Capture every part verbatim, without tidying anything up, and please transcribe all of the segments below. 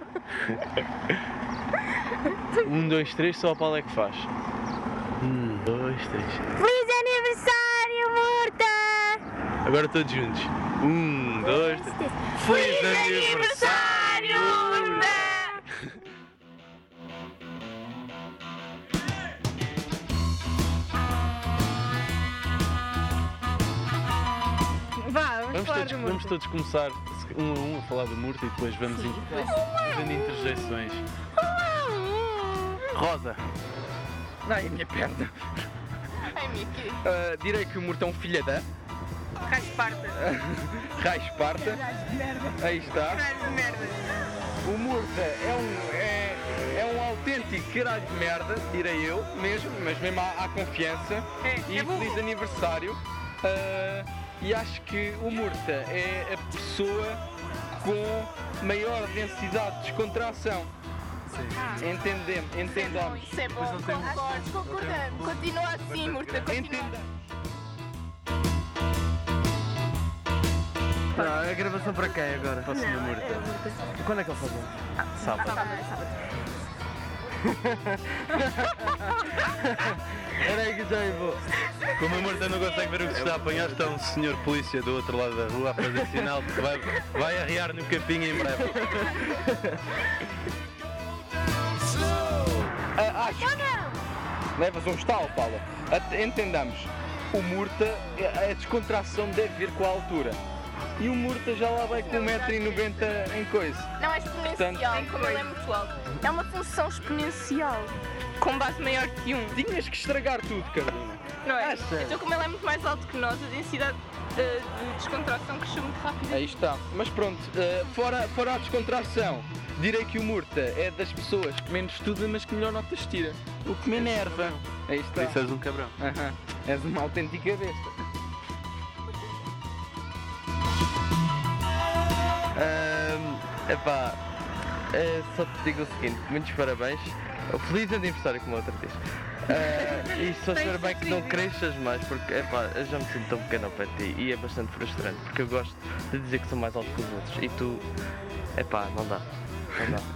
Um, dois, três, só a Paula é que faz. Um, dois, três. Feliz aniversário, Murta! Agora todos juntos. Um, dois, três. Feliz aniversário, Murta! Vá, vamos, Vamos falar todos, do vamos Murta. todos começar um a um a falar do Murta e depois vamos in- fazendo interjeições. Rosa. Ai, a minha perna. Ai, minha querida. Uh, direi que o Murta é um filho da. Raios parta. Raio Esparta. Aí está. Raios de merda. O Murta é um, é, é um autêntico caralho de merda, direi eu, mesmo, mas mesmo à, à confiança. É, E é burro. feliz aniversário. Uh, e acho que o Murta é a pessoa com maior densidade de descontração. Entendemos, entendamos. Isso é bom, concordo, concordamos. Continua assim, Murta, continua. Entendamos. Não, a gravação para quem agora? Posso no Murta. Quando é que ele faz? Sábado. Era aí que já eu vou. Como a Murta não consegue ver o que se está a apanhar, está um senhor polícia do outro lado da rua a fazer sinal que vai, vai arrear no capinho em breve. Ah, acho que levas um estalo, Paula. At- Entendamos, o Murta, a a descontração deve vir com a altura. E o Murta já lá vai com um metro e noventa em coisa. Não é exponencial, Portanto, como ele é muito alto. É uma função exponencial, com base maior que um. Tinhas que estragar tudo, Carolina. Não é? Acha? Então, como ele é muito mais alto que nós, a densidade eh, de descontração cresceu muito rápido. Aí está. Mas pronto, eh, fora, fora a descontração, direi que o Murta é das pessoas que menos estuda, mas que melhor notas tira. O que me enerva. Aí Por está. isso és um cabrão. Aham. És uma autêntica besta. Um, epá, é, só te digo o seguinte, muitos parabéns. Feliz aniversário, como a outra diz. Uh, e só espero bem que não cresças mais, porque epá, eu já me sinto tão pequeno ao pé de ti e é bastante frustrante, porque eu gosto de dizer que sou mais alto que os outros e tu, epá, não dá, não dá.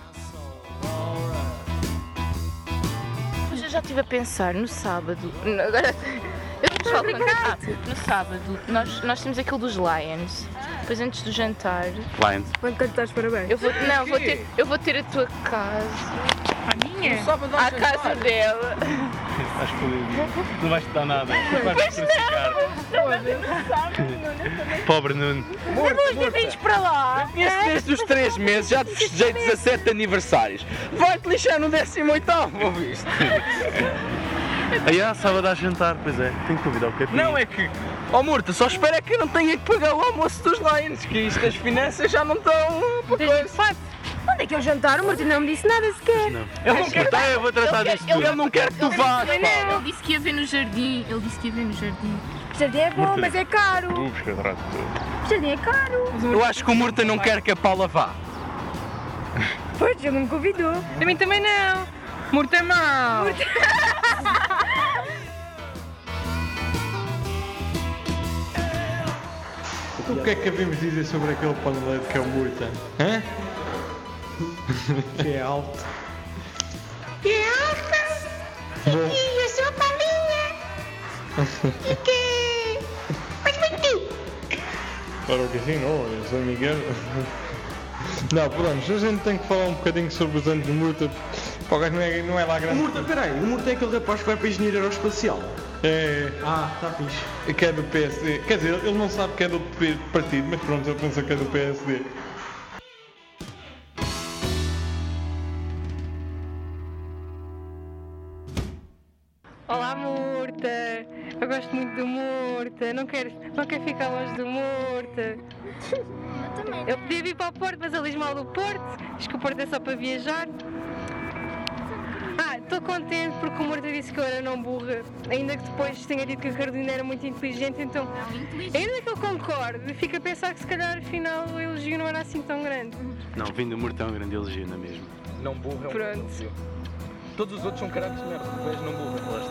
Mas eu já estive a pensar, no sábado, no- agora eu vou só contar. Ah, no sábado, nós, nós temos aquilo dos Lions, depois antes do jantar, Lions. Quando cantares parabéns. eu vou, não, vou ter, eu vou ter a tua casa, A minha? Sábado à casa dela. Estás fodido. Não vais te dar nada. Vais te crucificar. Pobre Nuno. Vens para lá. Conheço desde os três meses, já te festejei dezassete aniversários. Vai-te lixar no décimo oitavo, ouviste? Aí há sábado a jantar, pois é. Tenho que convidar o capinho. Não é que, ó Murta, só espera que eu não tenha que pagar o almoço dos Lions, que isto as finanças já não estão para coisa. Onde é que é o jantar? O Martim não me disse nada sequer. Não. Eu não quero, Então eu vou tratar disto tudo. eu não quero que tu vás, Ele, pá. ele disse que ia ver no jardim, ele disse que ia ver no jardim. O jardim é bom, mas é caro. Vou buscar rato. O jardim é caro. Eu acho que o Murta não quer que a Paula vá. Pois, ele não me convidou. A mim também não. Murta é mau. O que é que havemos de dizer sobre aquele paneleiro que é o Murta? Hã? Que é alto. Que é alta. Bom, E eu sou a Paulinha. E que... Mas muito. claro que sim, não, eu sou Miguel. Não, pronto, a gente tem que falar um bocadinho sobre os anos de Murta. Pá, o gajo não é, não é lá O grande. Murta, peraí, o Murta é aquele rapaz que vai para engenheiro aeroespacial. É, Ah, está fixe. que é do P S D. Quer dizer, ele não sabe que é do P- partido, mas pronto, ele pensa que é do P S D. Olá, Murta. Eu gosto muito do Murta. Não quero, não quero ficar longe do Murta. Eu podia vir para o Porto, mas ele diz mal do Porto. Diz que o Porto é só para viajar. Ah, estou contente porque o Murta disse que eu era não burra. Ainda que depois tenha dito que a Carolina era muito inteligente, então... Ainda que eu concorde, fico a pensar que se calhar afinal o elogio não era assim tão grande. Não, vindo do Murta é um grande elogio, não é mesmo? Não burra, é um Pronto. elogio. Todos os outros são caralhos de merda, tu és não burra. Lá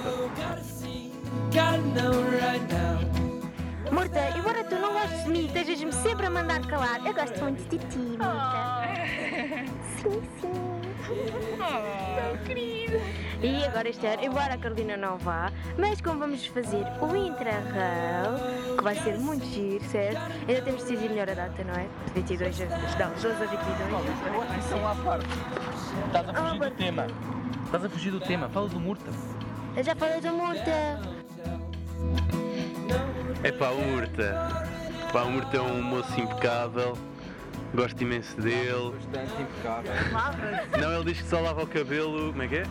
está. Murta, embora tu não gostes de mim e estejas-me sempre a mandar calar, eu gosto muito de ti, Murta. Sim. Sim, sim. Oh, querido. E agora este ano, embora a Carolina não vá, mas como vamos fazer o Intra-Rail, que vai ser muito giro, certo? Ainda temos de decidir melhor a data, não é? De vinte e dois a... Não, doze a vinte e dois. É outra questão à parte. Estás a fugir Ah, do tema. Estás a fugir do tema. Fala do Murta. Eu já falei da multa. É pá, o Murta. Pá, o Murta é um moço impecável. Gosto imenso dele. Bastante impecável. Não, ele diz que só lava o cabelo. Como é que é?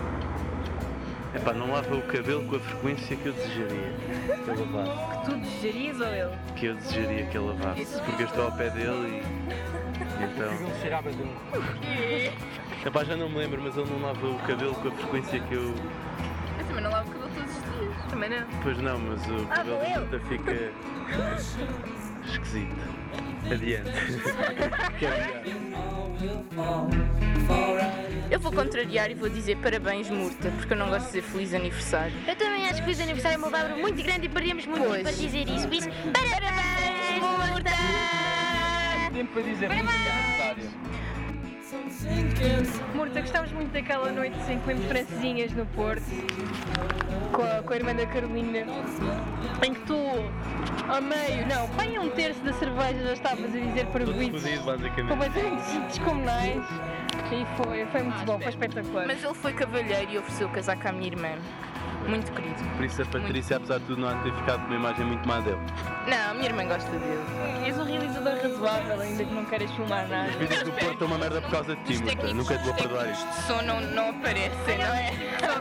É pá, não lava o cabelo com a frequência que eu desejaria que ele lavasse. Que tu desejarias ou ele? Que eu desejaria que ele lavasse. Porque eu estou ao pé dele e. e então. Ele cheirava de um. É pá, já não me lembro, mas ele não lava o cabelo com a frequência que eu. Eu também não lavo o cabelo todos os dias. Também não. Pois não, mas o Ah, cabelo vou eu. da Murta fica. esquisito. Adiante. Que é Eu vou contrariar e vou dizer parabéns, Murta, porque eu não gosto de dizer feliz aniversário. Eu também acho que fiz aniversário é uma palavra muito grande e perdemos muito Pois. tempo para dizer isso. Por isso, parabéns, multa! Tempo para dizer muito aniversário. Murta, gostávamos muito daquela noite em que comemos francesinhas no Porto com a, com a irmã da Carolina, em que tu, ao meio, não, bem a um terço da cerveja já estavas a dizer para Todo ruídos fodido, basicamente. completamente descomunais e foi, foi muito bom, foi espetacular. Mas ele foi cavalheiro e ofereceu o casaco à minha irmã. Muito querido. Por isso a Patrícia, apesar de tudo, não há de ter ficado com uma imagem muito má dele. Não, a minha irmã gosta dele. És um realizador razoável, ainda que não queiras filmar nada. Os vídeos do Porto são uma merda por causa de ti, Os Murta. técnicos, Nunca te vou os perdoar técnicos isto. de som não, não aparecem, não é?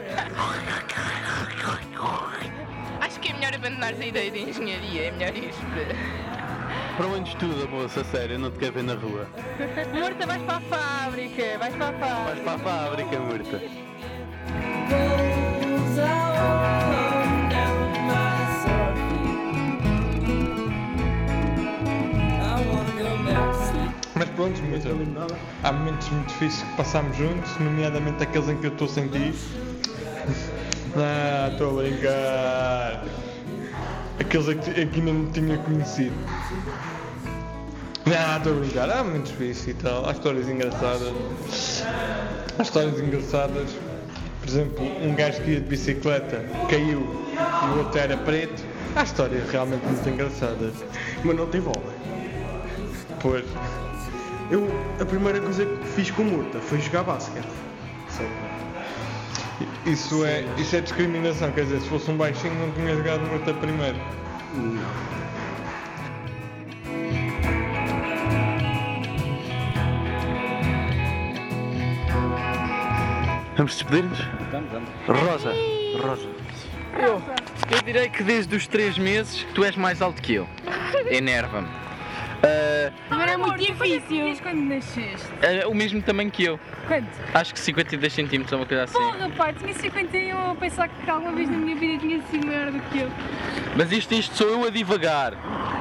Acho que é melhor abandonar a ideia de engenharia, é melhor isto. Para onde estuda, moça? A sério, eu não te quero ver na rua. Murta, vais para a fábrica, vais para a fábrica. Vais para a fábrica, Murta. Mas pronto, muito, há momentos muito difíceis que passamos juntos, nomeadamente aqueles em que eu estou sem ti. Ah, estou a brincar. Aqueles em que, em que ainda não tinha conhecido. Ah, estou a brincar. Há momentos difíceis e tal. Há histórias engraçadas. Há histórias engraçadas. Por exemplo, um gajo que ia de bicicleta caiu e o outro era preto. Há histórias realmente muito engraçadas. Mas não tem bola. Pois. Eu, a primeira coisa que fiz com o Murta foi jogar basquete. Isso é, isso é discriminação, quer dizer, se fosse um baixinho não tinha jogado muito a primeiro. Vamos despedir-nos? Vamos, vamos. Rosa, Rosa. Eu, eu direi que desde os três meses tu és mais alto que eu. Enerva-me. Ah, Agora é muito difícil. Quando nasceste? ah, o mesmo tamanho que eu. Quanto? Acho que cinquenta e dois centímetros ou uma coisa assim. Porra, pá, tinha cinquenta e um, a pensar que alguma vez na minha vida tinha sido maior do que eu. Mas isto, isto sou eu a divagar.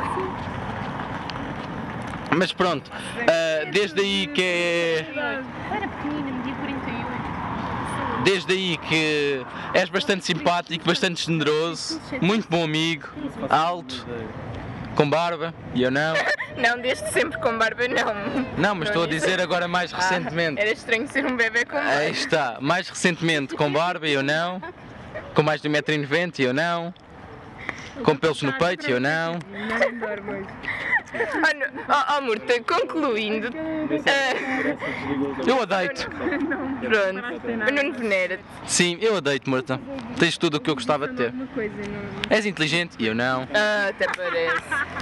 Mas pronto, ah, desde aí que é. Era pequenina, media quarenta e oito. Desde aí que és bastante simpático, bastante generoso, muito bom amigo, alto, com barba, e eu não. Não, desde sempre com barba, não. Não, mas estou a dizer agora mais recentemente. Ah, era estranho ser um bebê com barba. Aí está, mais recentemente com barba, e eu não. Com mais de um metro e noventa, e eu não. Com pelos no peito, e eu não. Não dormo hoje. Oh, não. oh, oh Murta, concluindo. ah, Eu odeio-te. pronto, o Nuno venera-te. Sim, eu odeio-te, Marta. Tens tudo o que eu gostava de ter. Uma coisa, não. És inteligente, e eu não. Ah, até parece.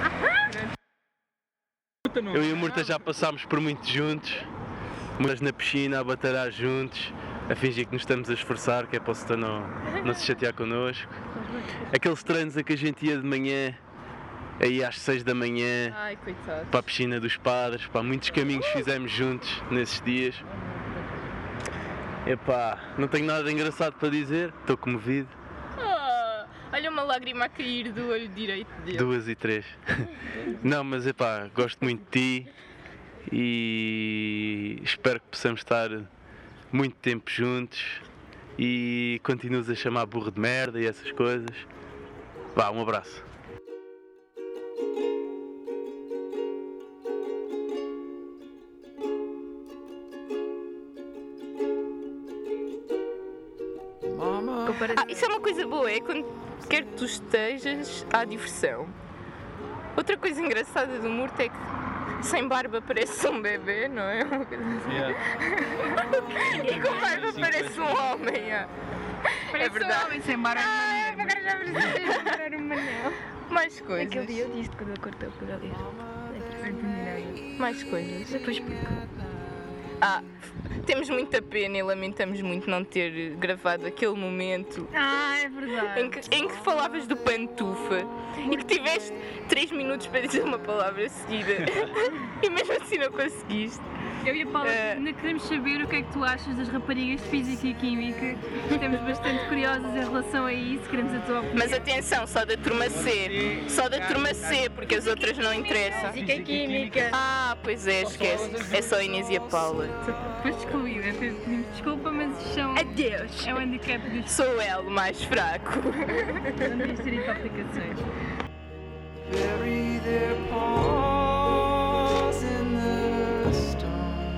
Eu e a Murta já passámos por muito juntos. Mas na piscina, a batalhar juntos, a fingir que nos estamos a esforçar, que é para o Stan não, não se chatear connosco. Aqueles treinos a que a gente ia de manhã, aí às seis da manhã, Ai, coitado. para a piscina dos padres, pá, muitos caminhos fizemos juntos nesses dias. Epá, não tenho nada de engraçado para dizer, estou comovido. Ah, olha uma lágrima a cair do olho direito dele. Duas e três. Não, mas epá, gosto muito de ti e espero que possamos estar muito tempo juntos e continuas a chamar burro de merda e essas coisas. Vá, um abraço. aparecer. Ah, isso é uma coisa boa, é quando quer que tu estejas, há diversão. Outra coisa engraçada do Murta é que sem barba parece um bebê, não é? Uma coisa assim. Yeah. E com barba parece um homem. Yeah. É verdade. Um homem sem barba. Ah, agora já percebi. Era um manel. Mais coisas. Aquele dia eu disse quando ele cortou o cabelo dele. Mais coisas. Depois explico. Ah, temos muita pena e lamentamos muito não ter gravado aquele momento Ah, é verdade. em que, em que falavas do pantufa e que tiveste três minutos para dizer uma palavra seguida e mesmo assim não conseguiste. Eu e a Paula Eh, ainda queremos saber o que é que tu achas das raparigas de Física e Química. Estamos bastante curiosas em relação a isso, queremos a tua opinião. Mas atenção, só da turma C, só da turma C, porque as outras não interessam. Física e Química. Ah, pois é, esquece. É só a Inês e a Paula. Foste excluída, pedimos desculpa, mas isto é um, Adeus. é um handicap dos Sou o L mais fraco. não devias ter ido para aplicações. Bury their paws in the stone.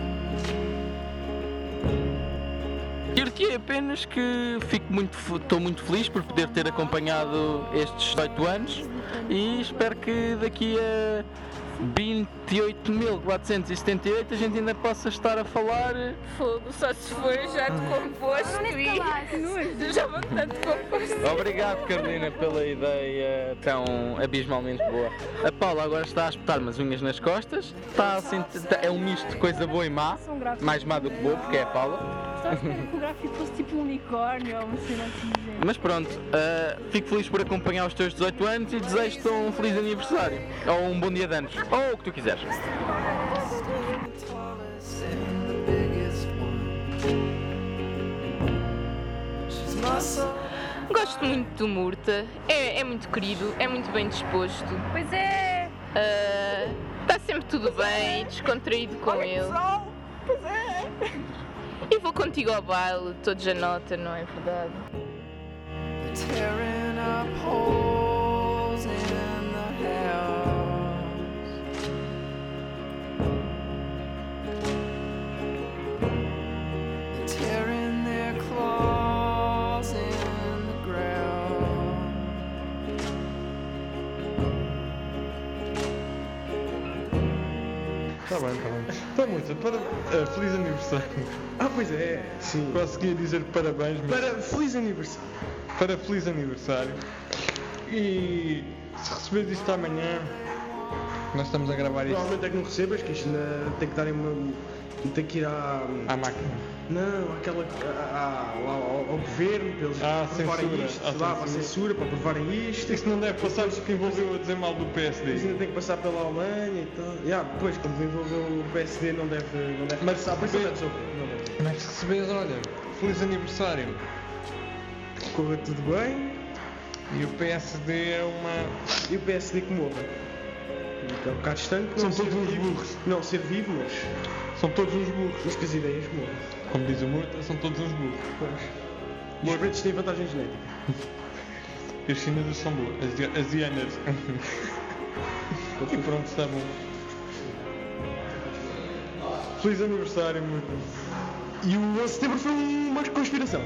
Dizer-te apenas que fico muito, estou muito feliz por poder ter acompanhado estes dezoito anos e espero que daqui a vinte e oito mil quatrocentos e setenta e oito a gente ainda possa estar a falar. Fogo, só se for já de composto e já vou tanto composto. Obrigado, Carolina, pela ideia tão abismalmente boa. A Paula agora está a espetar umas unhas nas costas, está a sentir, é um misto de coisa boa e má, mais má do que boa, porque é a Paula. Estava a esperar que o gráfico fosse tipo um unicórnio ou uma cena assim. Mas pronto, uh, fico feliz por acompanhar os teus dezoito anos e desejo-te um feliz aniversário, ou um bom dia de anos, ou o que tu quiseres. Gosto muito do Murta, é, é muito querido, é muito bem disposto. Pois é. Uh, está sempre tudo bem, descontraído com ele. Pois é. E vou contigo ao baile, todos a nota, não é verdade? Tearing up holes in the house. Tearing their claws in the ground. Está bem, está bem. Está muito. Para, uh, feliz aniversário. Ah, pois é. Sim. Quase que ia dizer parabéns, mas Para feliz aniversário. para feliz aniversário. E se receberes isto amanhã, nós estamos a gravar isto Provavelmente é que não recebas, que isto ainda tem que dar em uma. Tem que ir à. à máquina. Não, aquela. À, à, ao, ao governo, para eles À aprovarem censura, isto, à lá, para a censura. censura, para aprovarem isto. Isto não deve passar porque envolveu a dizer mal do P S Isto D. ainda tem que passar pela Alemanha e tal. Yeah, depois, quando envolveu o P S D, não deve, não deve Mas passar. Mas se não vê- deve sofrer, não deve. Mas se receberes, olha, feliz aniversário. Corra tudo bem E o P S D é uma. e o P S D que morra. É um bocado distante. São não ser todos uns vivo- burros. Não, ser vivo, mas, São todos uns burros. mas que as ideias morram. Como diz o Murta, são todos uns burros. Os pretos têm vantagem genética. E os chineses são boas. As, as hienas. E pronto, está bom. Feliz aniversário, Murta. E o onze de setembro foi uma conspiração.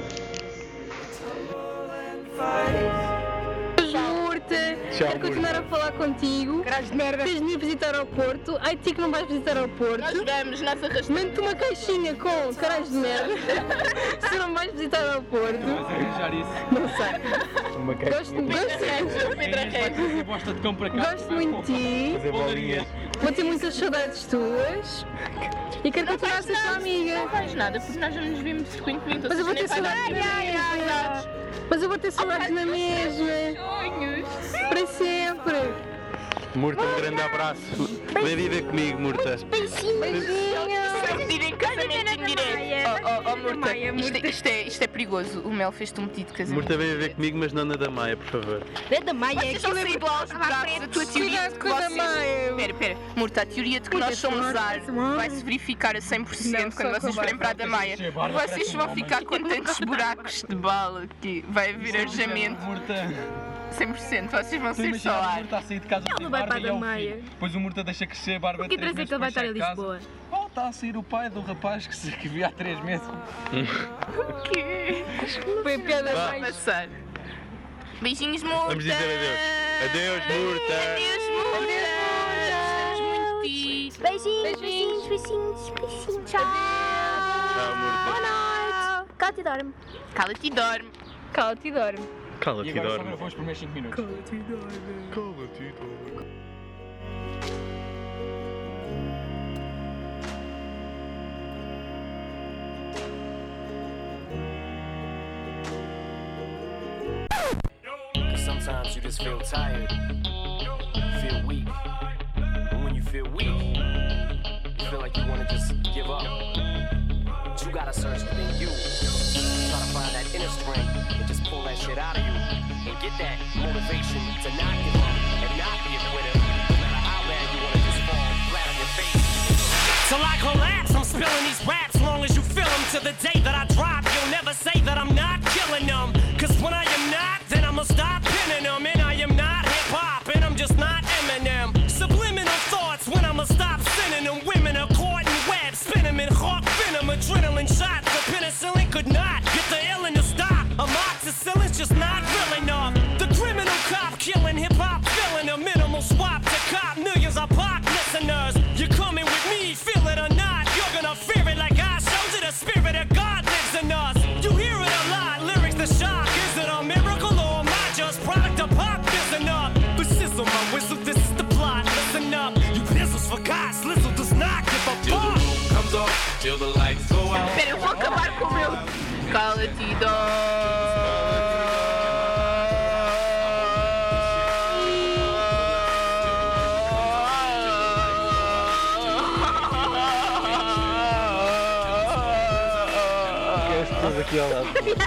Murta, Tchau, quero continuar a falar contigo. Caralho de merda. Tens de vir visitar ao Porto. Ai, ti que não vais visitar ao Nós Porto. vamos, nós arrastamos. Mande-te uma caixinha com caralhos de merda. Se não vais visitar ao Porto. arranjar isso. Não sei. Gosto, gosto, Pedro Arrego. bosta de cão para cá. gosto muito de ti. Fazer bolinhas. Vou ter muitas saudades tuas. E quero continuar a ser tua amiga. Não faz nada, porque nós já nos vimos frequentemente. Mas eu vou ter saudades na mesma. Mas eu vou ter saudades na mesma. Sonhos. Para sempre. Murta, um grande abraço. Vem viver comigo, Murta. Beijinhos. Só pedir em casamento em direto. Oh, oh, oh, Murta, Maia, isto, Murta. é- isto é, isto é perigoso. O Mel fez-te um pedido de casamento. Murta, vem viver comigo, mas não na da Maia, por favor. É da Maia. Vocês vão sair de lá aos braços. A tua teoria Cuidado de que com a da vocês... Maia. Espera, espera. Murta, a teoria de que nós somos ar vai-se verificar a cem por cento Não, quando só vocês com a forem para a da Maia. Vocês vão ficar com tantos buracos de bala que vai haver arejamento. cem por cento. Vocês vão ser só ar. Está a sair de casa Ele não vai para a da Maia. Depois o Murta deixa crescer a barba O que interessa é que ele vai estar em Lisboa. está a sair o pai do rapaz que se que vi há três meses. O quê? Foi a piada Vá. mais. Passar. Beijinhos, Murta. Vamos dizer adeus. Adeus, Murta. Adeus, Murta. Gostamos muito de ti. Beijinhos, beijinhos, beijinhos, beijinhos. Tchau. Tchau, Murta. Boa noite. Cala-te e dorme. Cala-te e dorme. Cala-te e dorme. Cala-te E e agora só dorme. gravou os primeiros cinco minutos. Cala-te e dorme. Cause sometimes you just feel tired, feel weak. And when you feel weak, you feel like you wanna just give up. But you gotta search within you. Try to find that inner strength and just pull that shit out of you. And get that motivation to not give up and not be a quitter. No matter how bad you wanna just fall flat on your face. Till I collapse, I'm spilling these raps long as you feel them. To the day that I drop, you'll never say that I'm not killing them. Cause when I am not, then I'ma stop pinning them. And I am not hip-hop, and I'm just not Eminem. Subliminal thoughts when I'ma stop sending them. Women are caught in webs, spin them in hawk venom. Adrenaline shots, the penicillin could not get the illin' to stop. Amoxicillin's just not real enough. The criminal cop killing hip-hop, filling a minimal swap to cop millions of pop listeners. You're coming with me, feel it or not. You're gonna fear it like I showed you. The spirit of God lives in us. You hear it a lot, lyrics the shock. Is it a miracle or am I just product of pop? Listen up, but sizzle my whistle, this is the plot. Listen up, you pistols for God, Slizzle does not give a Till the fuck. room comes off, till the lights go out. Espera, eu vou acabar com o meu. Cala-te e Estás aqui ao lado.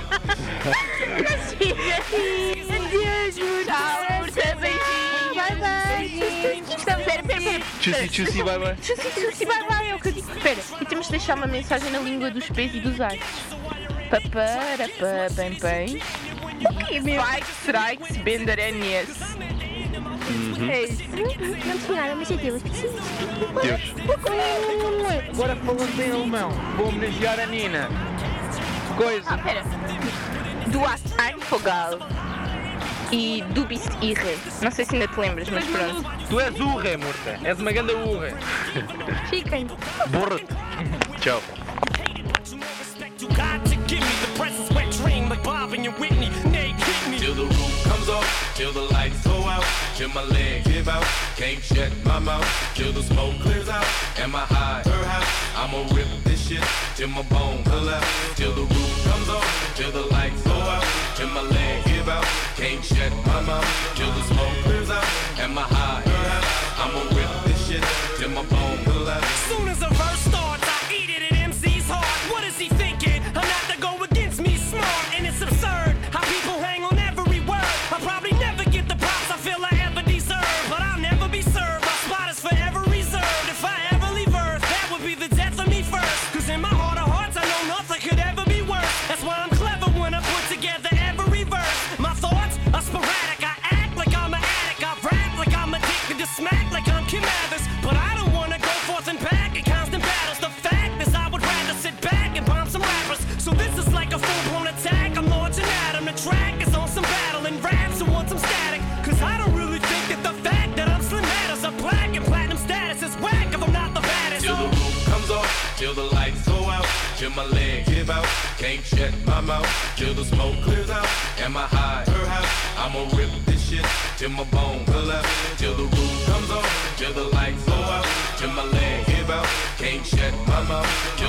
Adeus, Murta. Tchau, Murta, beijinhos. Bye, bye. Estamos, espera, espera, espera. Tchussi, tchussi, bye bye. Tchussi, tchussi, bye bye, é o que eu digo. Espera, e temos de deixar uma mensagem na língua dos pés e dos ais. Papara, pa, bem, bem. O que é meu? Strikes, strikes, bender, N S. É isso. Não tinha nada, mas é Deus. Deus. Agora falando em alemão, vou homenagear a Nina. Coisa. Ah, espera. Du hast ein Vogel. E du bist irre. Não sei se ainda te lembras, mas pronto. Tu és urra, Murta. És uma grande urra. Fiquem. Borra-te. Tchau. You got to give me the presence wet dream like Bob and your Whitney. Nay, hit me. Till the roof comes off, till the lights go out, till my legs give out, can't shut my mouth, till the smoke clears out, and my high, her house, I'ma rip this shit, till my bone collapse, till the roof comes off, till the lights go out, till my legs give out, can't shut my mouth, till the smoke clears out, and my high, her house, I'ma rip this shit, till my bone collapse. Soon as a verse starts, I eat it at M C's heart. What is he thinking? I'm not to go against me, smart, and it's absurd how people hang on every word. I'll probably never get the props I feel I ever deserve, but I'll never be served. My spot is forever reserved. If I ever leave Earth, that would be the death of me first. Cause in my heart of hearts, I know nothing could ever be worse. That's why I'm clever when I put together every verse. My thoughts are sporadic. I act like I'm an addict. I rap like I'm addicted to smack like I'm Kim Mathers. But I don't wanna go forth and back in constant battles. The fact is I would rather sit back and bomb some rappers. So this is like a full-blown attack. I'm launching at 'em. The track is on some battle and raps who want some static. Cause I don't really think that the fact that I'm Slim matters. A black and platinum status is whack if I'm not the baddest. Till the roof comes off, till the lights go out, till my legs give out, can't shut my mouth, till the smoke clears out, and my high, her house, I'ma rip this shit, till my bone collapse, till the roof comes off, till the lights go out, till my legs give out, can't shut my mouth, till